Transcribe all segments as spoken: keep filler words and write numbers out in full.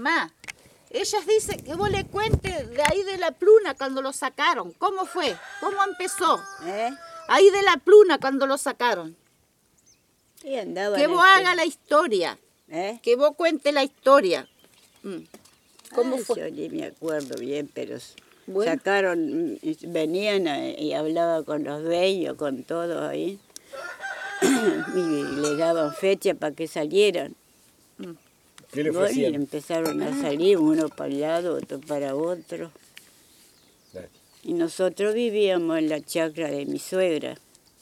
mamá. Ellas dicen que vos le cuentes de ahí de la pluna cuando lo sacaron. ¿Cómo fue? ¿Cómo empezó? ¿Eh? Ahí de la pluna cuando lo sacaron. Y andaban Que vos este- haga la historia. ¿Eh? Que vos cuente la historia. Mm. ¿Cómo Ay, fue? Yo ni me acuerdo bien, pero s- Bueno. sacaron, mm, y venían a- y hablaba con los dueños, con todos ahí. Y le daban fecha para que salieran. ¿Qué le Bueno, y ofrecían? empezaron a salir, uno para un lado, otro para otro. Dale. Y nosotros vivíamos en la chacra de mi suegra.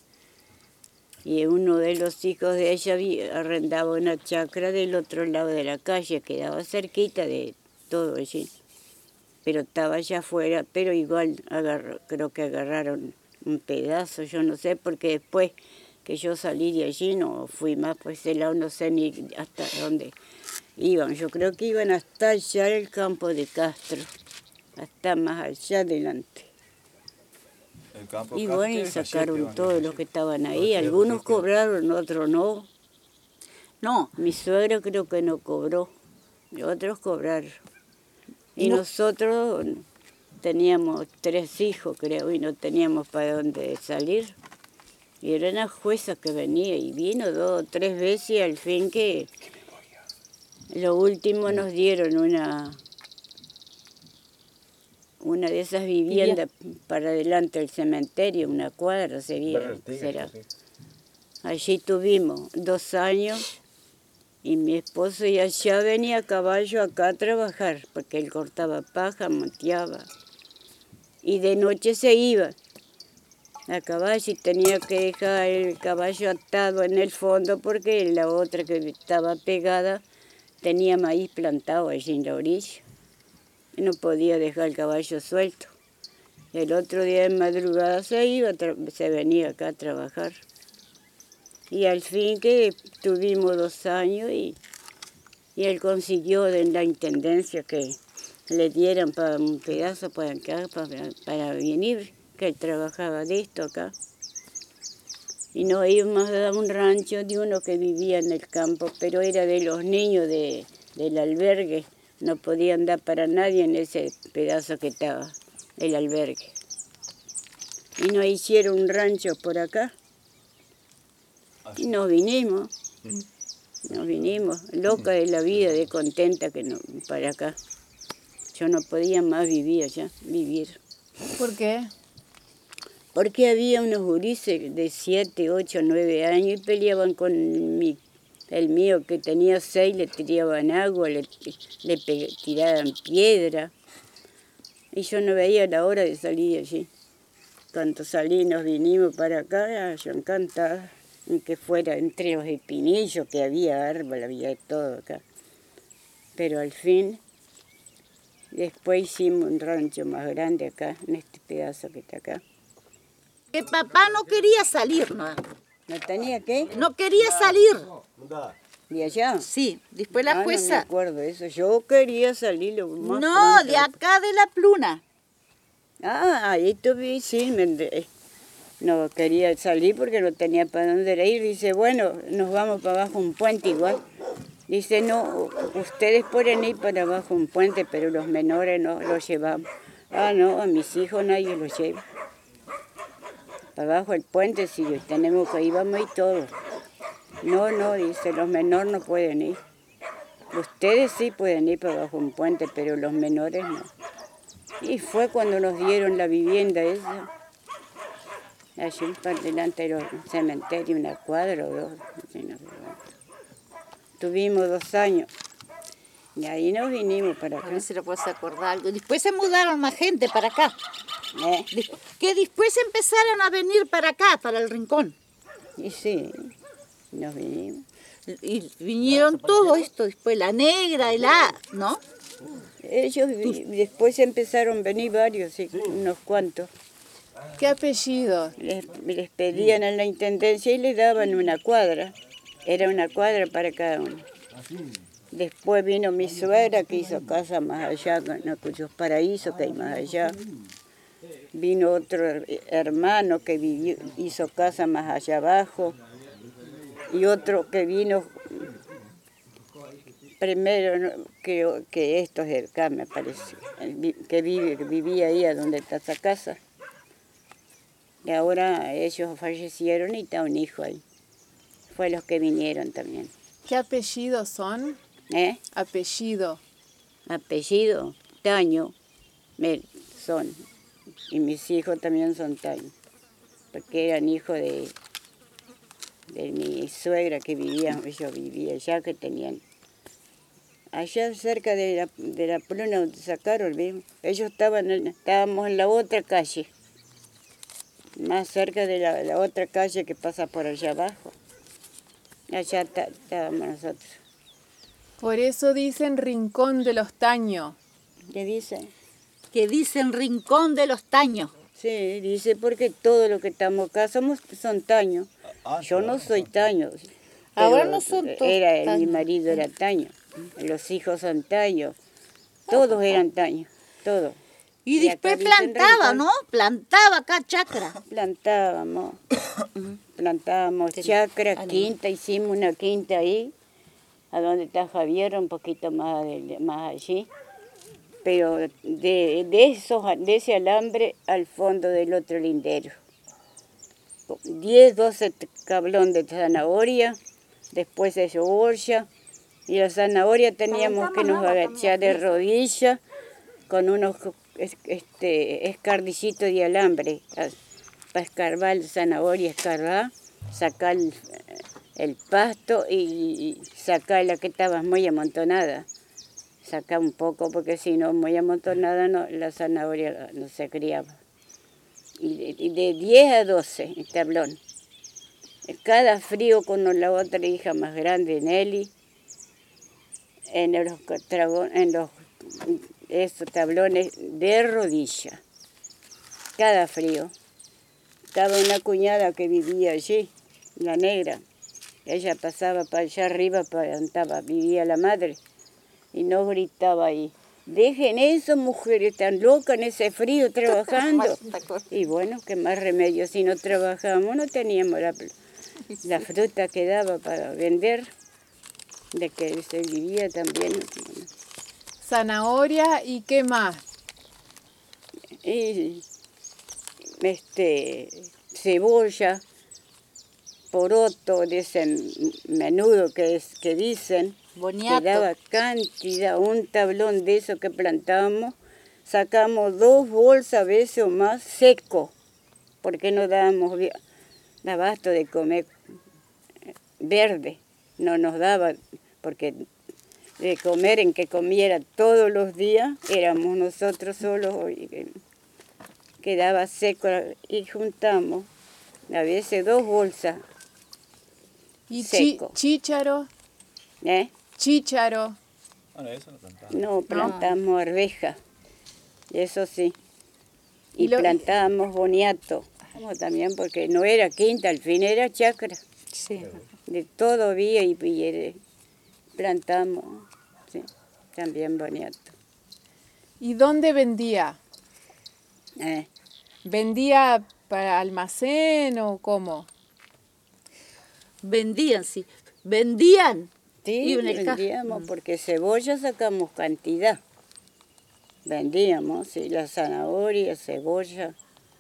Y uno de los hijos de ella vi- arrendaba una chacra del otro lado de la calle, quedaba cerquita de todo allí. Pero estaba allá afuera, pero igual agarró- creo que agarraron un pedazo, yo no sé, porque después que yo salí de allí no fui más por ese lado, no sé ni hasta dónde iban. Yo creo que iban hasta allá el campo de Castro, hasta más allá adelante. El campo Y Castro bueno, y es allí, sacaron peón, todos allí. los que estaban ahí. Porque- Algunos porque- cobraron, otros no. No, Mi suegro creo que no cobró, y otros cobraron. Y No. nosotros teníamos tres hijos, creo, y no teníamos para dónde salir. Y era una jueza que venía y vino dos o tres veces y al fin que lo último nos dieron una, una de esas viviendas para adelante del cementerio, una cuadra sería. Barrio Ortega, será. sí. Allí tuvimos dos años y mi esposo y allá venía a caballo acá a trabajar, porque él cortaba paja, monteaba. Y de noche se iba a caballo y tenía que dejar el caballo atado en el fondo porque la otra que estaba pegada tenía maíz plantado allí en la orilla. Y no podía dejar el caballo suelto. El otro día de madrugada se iba, a tra- se venía acá a trabajar. Y al fin que tuvimos dos años y, y él consiguió de la intendencia que le dieran para un pedazo para acá, para, para venir, que él trabajaba de esto acá. Y nos íbamos a dar un rancho de uno que vivía en el campo, pero era de los niños de, del albergue. No podían dar para nadie en ese pedazo que estaba, el albergue. Y nos hicieron un rancho por acá. Y nos vinimos, nos vinimos, loca de la vida, de contenta que no, para acá. Yo no podía más vivir allá, vivir. ¿Por qué? Porque había unos gurises de siete, ocho, nueve años y peleaban con mi, el mío que tenía seis, le tiraban agua, le, le pe- tiraban piedra. Y yo no veía la hora de salir de allí. Cuando salí nos vinimos para acá, yo encantada, en que fuera entre los espinillos, que había árbol, había de todo acá. Pero al fin, después hicimos un rancho más grande acá, en este pedazo que está acá. que papá no quería salir, ¿no? ¿No tenía qué? No quería salir. ¿De allá? Sí, después Ah, la no me jueza. acuerdo de eso. Yo quería salir lo más No, pronto. de acá de la pluna. Ah, ahí tuve, sí, me enteré. No quería salir porque no tenía para dónde ir. Dice, bueno, nos vamos para abajo un puente igual. Dice, no, ustedes pueden ir para abajo un puente, pero los menores no los llevamos. Ah, no, a mis hijos nadie los lleva. Para abajo el puente, sí, tenemos que ir, vamos a ir todos. No, no, dice, los menores no pueden ir. Ustedes sí pueden ir para abajo un puente, pero los menores no. Y fue cuando nos dieron la vivienda esa. Allí para delante del cementerio, una cuadra o dos. Así no sé cuánto. Tuvimos dos años. Y ahí nos vinimos para A acá. ver si lo puedes acordar algo. Después se mudaron más gente para acá. ¿Eh? Des- Que después empezaron a venir para acá, para el rincón. Y sí, nos vinimos. Y vinieron todo esto después, la negra, el A, ¿no? Ellos vi- después empezaron a venir varios, sí, unos cuantos. ¿Qué apellido? Les, les pedían en la intendencia y les daban una cuadra. Era una cuadra para cada uno. Después vino mi suegra que hizo casa más allá, en Cuyos Paraísos, que hay más allá. Vino otro her- hermano que vivió, hizo casa más allá abajo. Y otro que vino primero, no, creo que estos de acá, me parece, el vi- que, vive, que vivía ahí a donde está esa casa. Y ahora ellos fallecieron y está un hijo ahí. Fue los que vinieron también. ¿Qué apellidos son? ¿Eh? Apellido. Apellido, Taño, me- son. Y mis hijos también son Taño. Porque eran hijos de, de mi suegra que vivía, yo vivía allá, que tenían. Allá cerca de la, de la pluna donde sacaron, ¿vimos? Ellos estaban en- estábamos en la otra calle. Más cerca de la, la otra calle que pasa por allá abajo. Allá ta- estábamos nosotros. Por eso dicen Rincón de los Taños. ¿Qué dice? Que dicen Rincón de los Taños. Sí, dice porque todo lo que estamos acá somos, son taños. Ah, Yo no claro, soy son- taño. Ahora pero no son todos era, Mi taños. marido era taño. Los hijos son taños. Todos eran taños. Todos. Y Y acá después dicen plantaba, Rincón. ¿no? Plantaba acá chacra. Plantábamos. Plantábamos chacra, quinta. Hicimos una quinta ahí. A donde está Javier, un poquito más, de- más allí. Pero de, de, esos, de ese alambre al fondo del otro lindero. diez, doce cablón de zanahoria, después de cebolla. Y la zanahoria teníamos que nos agachar de rodillas con unos es- este, escardillitos de alambre para escarbar la zanahoria, escarbar, sacar el, el pasto y, y sacar la que estaba muy amontonada. Sacar un poco porque si no, muy amontonada no, la zanahoria no se criaba. Y de, y de diez a doce el tablón. Cada frío con la otra hija más grande, Nelly, en los, trago- en los esos tablones de rodilla. Cada frío. Estaba una cuñada que vivía allí, la negra. Ella pasaba para allá arriba, para donde estaba, vivía la madre. Y nos gritaba ahí, dejen eso, mujeres, tan locas en ese frío trabajando. Y bueno, qué más remedio, si no trabajábamos, no teníamos la, la fruta que daba para vender, de que se vivía también. Zanahoria y qué más. Y este, cebolla, poroto, de ese menudo que, es, que dicen, Boniato. que daba cantidad, un tablón de eso que plantábamos, sacamos dos bolsas a veces o más seco, porque no dábamos vi- abasto de comer verde, no nos daba, porque de comer en que comiera todos los días, éramos nosotros solos, y que- quedaba seco y juntamos a veces dos bolsas, Y chi- seco. chícharo, ¿eh? chícharo. Bueno, eso lo plantaba. No, plantamos arveja, eso sí. Y, Y lo- plantábamos boniato, como también porque no era quinta, al fin era chacra. Sí. De todo había y, y eh, plantamos, sí, también boniato. ¿Y dónde vendía? Eh, ¿Vendía para almacén o cómo? Vendían, sí. Vendían. sí, Iban en el ca- vendíamos porque cebolla sacamos cantidad. Vendíamos, sí, la zanahoria, cebolla.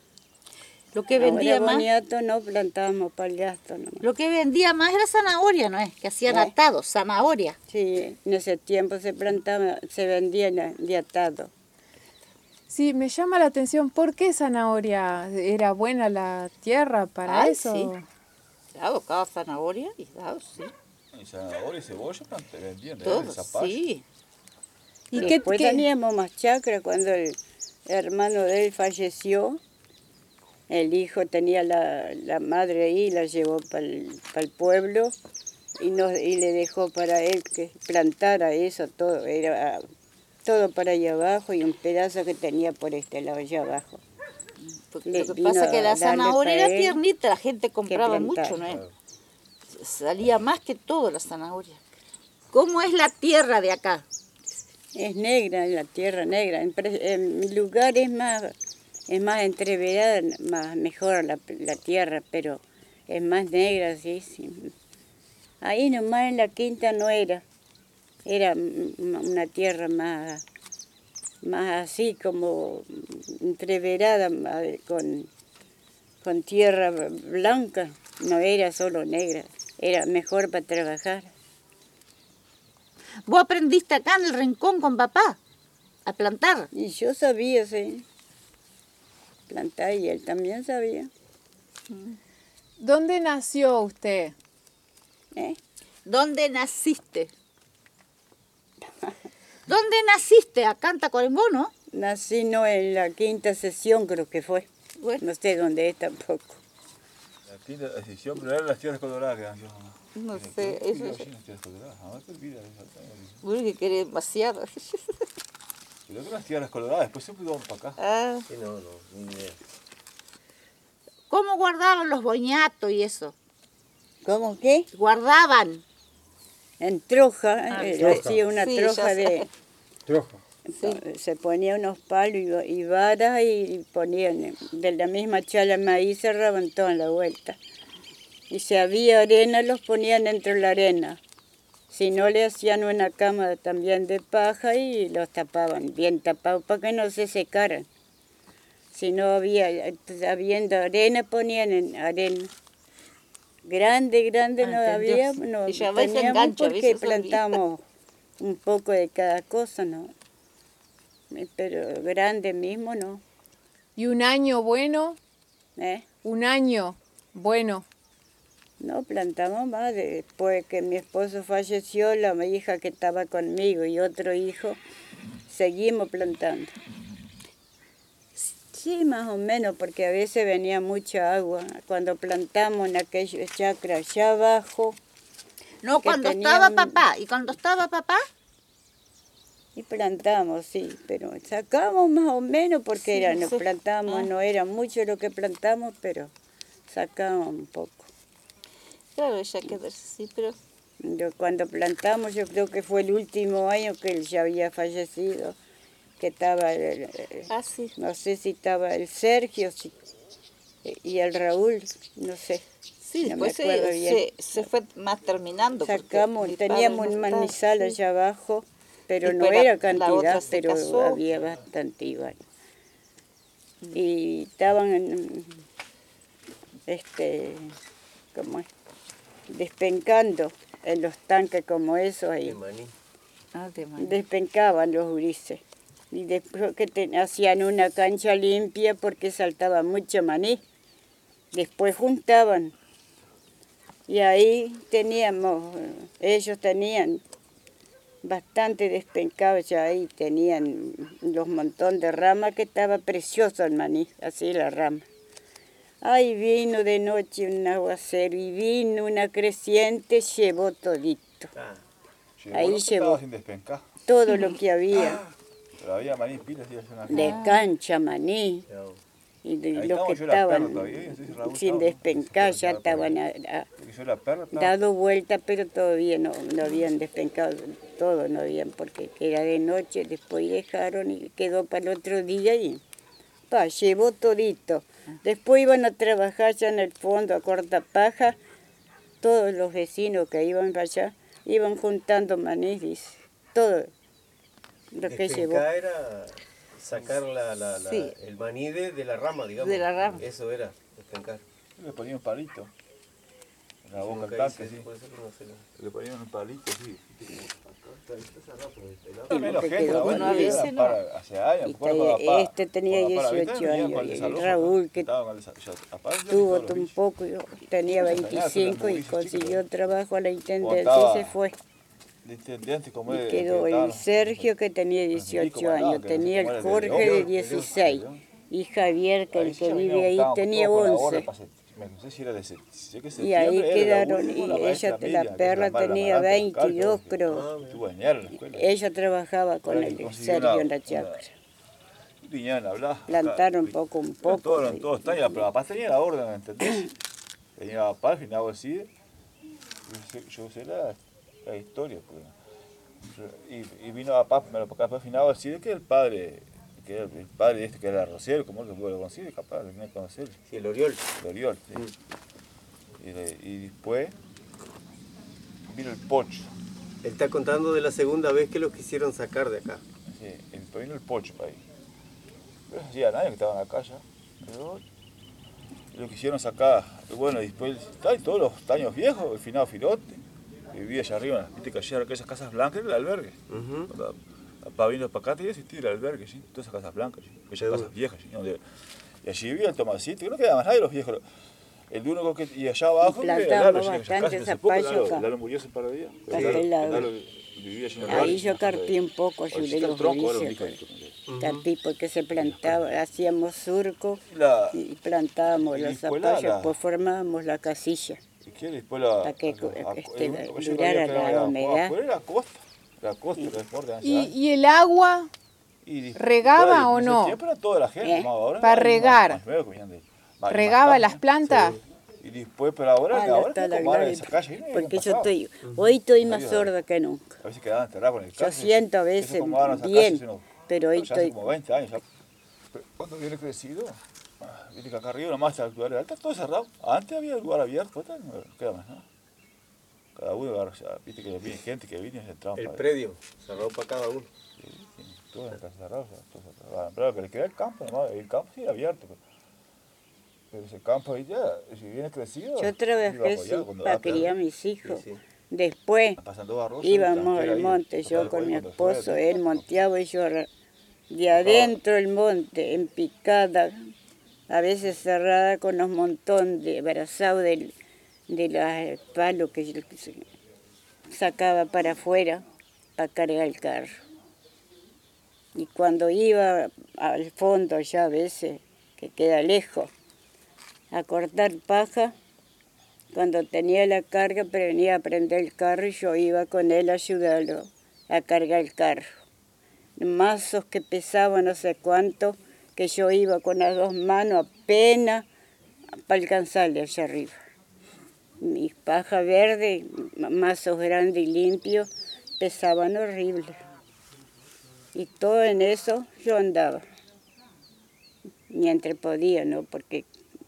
Lo que vendía Ahora más, boniato no plantábamos para el gasto nomás. lo que vendía más era zanahoria, ¿no es? Que hacían ¿Eh? atados, zanahoria. Sí, en ese tiempo se plantaba, se vendían de atado. Sí, me llama la atención. ¿Por qué zanahoria? ¿Era buena la tierra para Ay, eso? sí. Claro, cada zanahoria y claro, sí. Y zanahoria y cebolla planté, vendían de Todo, zapallo. sí. ¿Y qué, Después qué- teníamos más chacra cuando el hermano de él falleció. El hijo tenía la, la madre ahí, la llevó para el pueblo y, nos, y le dejó para él que plantara eso todo. Era todo para allá abajo y un pedazo que tenía por este lado allá abajo. Porque Le lo que vino pasa es que a la darle zanahoria para era él tiernita, la gente compraba plantar. mucho, ¿no es? Salía más que todo la zanahoria. ¿Cómo es la tierra de acá? Es negra, la tierra negra. En, pre- en mi lugar es más, es más entreverada, más mejor la, la tierra, pero es más negra, sí, sí. Ahí nomás en la quinta no era. Era m- una tierra más, más así como entreverada ma- con, con tierra blanca, no era solo negra, era mejor para trabajar. ¿Vos aprendiste acá en el rincón con papá a plantar? Y yo sabía, sí, plantar y él también sabía. ¿Dónde nació usted? ¿eh? ¿Dónde naciste? ¿Dónde naciste? Acá en Tacuarembó, ¿no? Nací no en la quinta sesión creo que fue, Bueno, no sé dónde es tampoco. La quinta decisión, pero eran las tierras coloradas que nació. no ¿Qué- sé, qué eso vivió es... allí en las tierras coloradas? A ver, ¿qué vida de esa tierra? Uy, que quiere demasiado. Pero que las tierras coloradas, después siempre iban para acá. Ah, Sí, no, no, ni idea. ¿cómo guardaban los boñatos y eso? ¿Cómo qué? Guardaban. En troja, Ah, eh, troja. hacía una Sí, troja ya sé. de... Troja. Se ponía unos palos y, va- y varas y ponían de la misma chala de maíz, cerraban toda la vuelta. Y si había arena, los ponían dentro de la arena. Si no, le hacían una cama también de paja y los tapaban, bien tapados, para que no se secaran. Si no había, habiendo arena, ponían en arena. Grande, grande Ah, no entendió. había, no Y ya ves, se teníamos engancha, porque ¿ves? Eso olvida. plantamos un poco de cada cosa, ¿no? Pero grande mismo, ¿no? ¿Y un año bueno? ¿Eh? Un año bueno. No plantamos más. Después que mi esposo falleció, la hija que estaba conmigo y otro hijo, seguimos plantando. Sí, más o menos, porque a veces venía mucha agua. Cuando plantamos en aquellos chacras allá abajo, No, que cuando tenía estaba un- papá. ¿Y cuando estaba papá? y plantamos, sí, pero sacamos más o menos porque Sí, era, no nos sé. plantamos, Ah. no era mucho lo que plantamos, pero sacamos un poco. Claro, ella quedó así, pero... Yo cuando plantamos, yo creo que fue el último año que él ya había fallecido, que estaba, el- el- Ah, sí. no sé si estaba el Sergio si- y el Raúl, no sé. Sí, no me después acuerdo se, bien. se, se fue más terminando. porque Sacamos, mi padre teníamos no un estaba, manizal sí. allá abajo, pero Y no pero era la cantidad, otra se pero casó. había bastante igual. Y estaban en, este, ¿cómo es? Despencando en los tanques como esos ahí. De maní. Ah, de maní. Despencaban los gurises. Y después que te- hacían una cancha limpia porque saltaba mucho maní. Después juntaban. Y ahí teníamos, eh, ellos tenían bastante despencados ya ahí, tenían los montón de ramas que estaba precioso el maní, así la rama. Ay, vino de noche un aguacero y vino una creciente, llevó todito, Ah, Llegó Ahí lo que llevó. estaba sin despencar. todo lo que había, Pero había maní pilas y una de cancha, maní, ya. y de Ahí los estaba que yo la perra estaban todavía, no sé si Raúl sin estaba, ¿no? despencar Se ya fue, estaba por estaban ahí. a- a- Porque yo la perra estaba. dado vuelta, pero todavía no, no habían despencado todo, no habían, porque era de noche, después dejaron y quedó para el otro día y pa, llevó todito. Después iban a trabajar ya en el fondo a corta paja, todos los vecinos que iban para allá, iban juntando maní, dice, todo lo que llevó. Despencar era sacar la, la, la- Sí. el maní de, de la rama, digamos. De la rama. Eso era, despencar. Le ponían un palito. En la boca Nunca del tanque, hice, sí. por eso que no sé lo- Le ponían un palito, sí. Está- está cerrado por el pelado. Sí, Menos porque gente, quedó la buena bueno, a vida veces era no. para- hace años. Y me acuerdo cuando te- papá- este tenía cuando papá era dieciocho veterano, venían años, con el y desalojo, Raúl, ¿no? que Estaban con el desa- ya- apá, yo vi tuvo todos los un bichos. poco, yo tenía Muchas añadas, veinticinco y eran muy consiguió chicos. trabajo a la intendencia y Contaba. se fue. De intendente como Y es, quedó que el estaban- Sergio que tenía los milicos dieciocho mandaban, años, que no sé tenía cómo el era, de Jorge León, de de León, dieciséis de León. y Javier, que Ahí el sí que ya vive veníamos, ahí, estábamos tenía todos con la gorra once. para se- No sé si era de se- sé que Y septiembre ahí era la quedaron, última, y la maestra ella, Miriam, la que es perla madre de la tenía Maranta, veintidós, que creo. estuvo en Ñar en la escuela. Ella trabajaba con Ahora el que consiguió Sergio una- en la una- chacra. Vinieron a hablar. Plantaron acá, poco un eran poco. Todos, eran y- todos tañas, pero papá tenía la orden, ¿entendés? Tenía papá, al final así. Yo sé, yo sé la, la historia. Porque, y, y vino papá, me lo capaz al final así de que el padre, que era el padre este que era Rociero, como el que lo conocí, capaz de no conocer, Sí, el Oriol. el Oriol. ¿sí? Y, de- y después vino el Pocho. Él está contando de la segunda vez que los quisieron sacar de acá. Sí, después vino el Pocho para ahí. Pero hacía años que estaban acá ya. Pero lo quisieron sacar. Y bueno, después, está, y todos los años viejos, el finado Filote, que vivía allá arriba, viste que allá aquellas casas blancas era el albergue. Ujú. Cuando papá vino para acá, tenía que existir el albergue, ¿sí? Todas esas casas blancas, ¿sí? Aquellas Seguro. casas viejas, ¿sí? Donde, y allí vivía el Tomasito, que no quedaba más nadie de los viejos. El único que, y allá abajo, Y vivía el plantábamos Lalo, ¿sí? Esas bastante casas hace poco, zapallo Lalo, acá. Lalo murió hace un par de días. Para Lalo- aquel lado. Lalo vivía allí en el Ahí barrio, yo ¿sí? carpí un poco, Ahí ayudé está el los tronco, ahora lo gurises. dijo el- Carpí porque se plantaba, hacíamos surco Y la- y plantábamos y los después la- zapallos, la- pues formábamos la casilla. ¿Y qué? Después la... Para que, la- la- este, el único que durara llegaba la a humedad. afuera era la costa. La costa, la deporte ¿Y, y el agua? Y de- ¿regaba claro, o en ese no? tiempo era toda la gente, ¿Eh? más ahora Para hay más- regar. más nuevos que venían de- más- ¿regaba más las tarde, plantas? ¿no? Y después, pero ahora, Ah, ahora hasta está la como ahora gloria. esa calle. ¿no? Porque yo Pasaba. estoy, hoy estoy más Ahí, sorda que nunca. A veces quedaban enterrados con el Yo cáncer. siento a Eso veces como ahora esa bien, calle, eso no- pero hoy ya hace estoy... como veinte años. Ya. Pero cuando viene crecido, ah, viste que acá arriba nomás está el lugar está todo cerrado. Antes había lugar abierto, ahora no queda más nada. Cada uno agarra, o sea, viste que viene gente que viene y se entraba El para predio, cerrado para cada uno. Sí, sí, todo en la casa cerrada, o sea, todo cerrado. Pero lo que le queda el campo, nomás, el campo sí era abierto. Pero, pero ese campo ahí ya, si viene crecido. Yo iba trabajé para sí, allá, cuando para da plata. criar a mis hijos. Sí, sí. Después Pasando barroso, íbamos tranquila al ahí, monte, tocaba yo con el mi cuando esposo, llueve, él monteaba y yo re- de adentro del monte, en picada, a veces cerrada con los montones de abrazados del, de los palos que yo sacaba para afuera para cargar el carro. Y cuando iba al fondo ya a veces, que queda lejos, a cortar paja, cuando tenía la carga, pero venía a prender el carro y yo iba con él a ayudarlo a cargar el carro. Mazos que pesaban no sé cuánto, que yo iba con las dos manos apenas para alcanzarle allá arriba. Mis pajas verdes, mazos grandes y limpios, pesaban horrible. Y todo en eso yo andaba, mientras podía, ¿no? Porque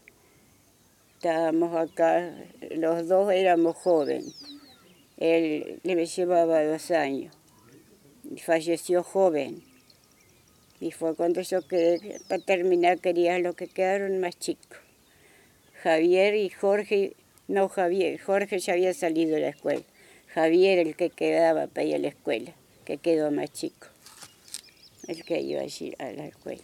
estábamos acá, los dos éramos jóvenes. Él le llevaba dos años y falleció joven. Y fue cuando yo quedé, para terminar, quería los que quedaron más chicos. Javier y Jorge, no Javier, Jorge ya había salido de la escuela. Javier el que quedaba para ir a la escuela, que quedó más chico. El que iba allí a la escuela.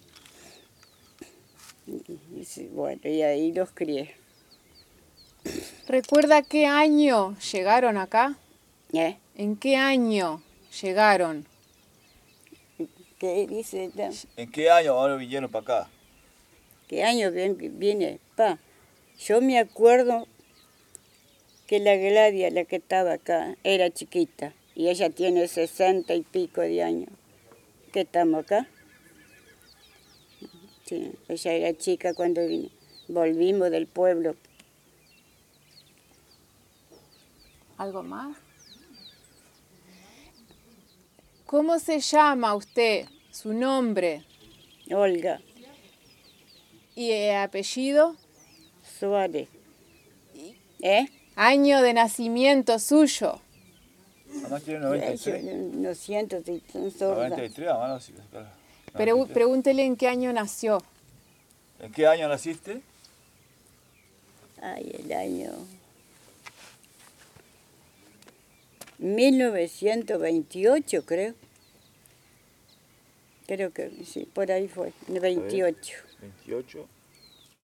Y, sí, bueno, y ahí los crié. ¿Recuerda qué año llegaron acá? ¿Eh? ¿En qué año llegaron? ¿Qué dice? ¿En qué año ahora vinieron para acá? ¿Qué año ven- viene? Pa, yo me acuerdo que la Gladia, la que estaba acá, era chiquita. Y ella tiene sesenta y pico de años. ¿Que estamos acá? Sí, ella era chica cuando vine. Volvimos del pueblo. ¿Algo más? ¿Cómo se llama usted? ¿Su nombre? Olga ¿Y el apellido? Suárez. ¿Eh? Año de nacimiento suyo. Mamá tiene noventa y Ay, yo tres. no no siento, estoy tan sorda. noventa y tres, mamá, no, sí, claro. Pero noventa y tres. pregúntele en qué año nació. ¿En qué año naciste? Ay, el año mil novecientos veintiocho, creo. Creo que sí, por ahí fue, veintiocho. veintiocho.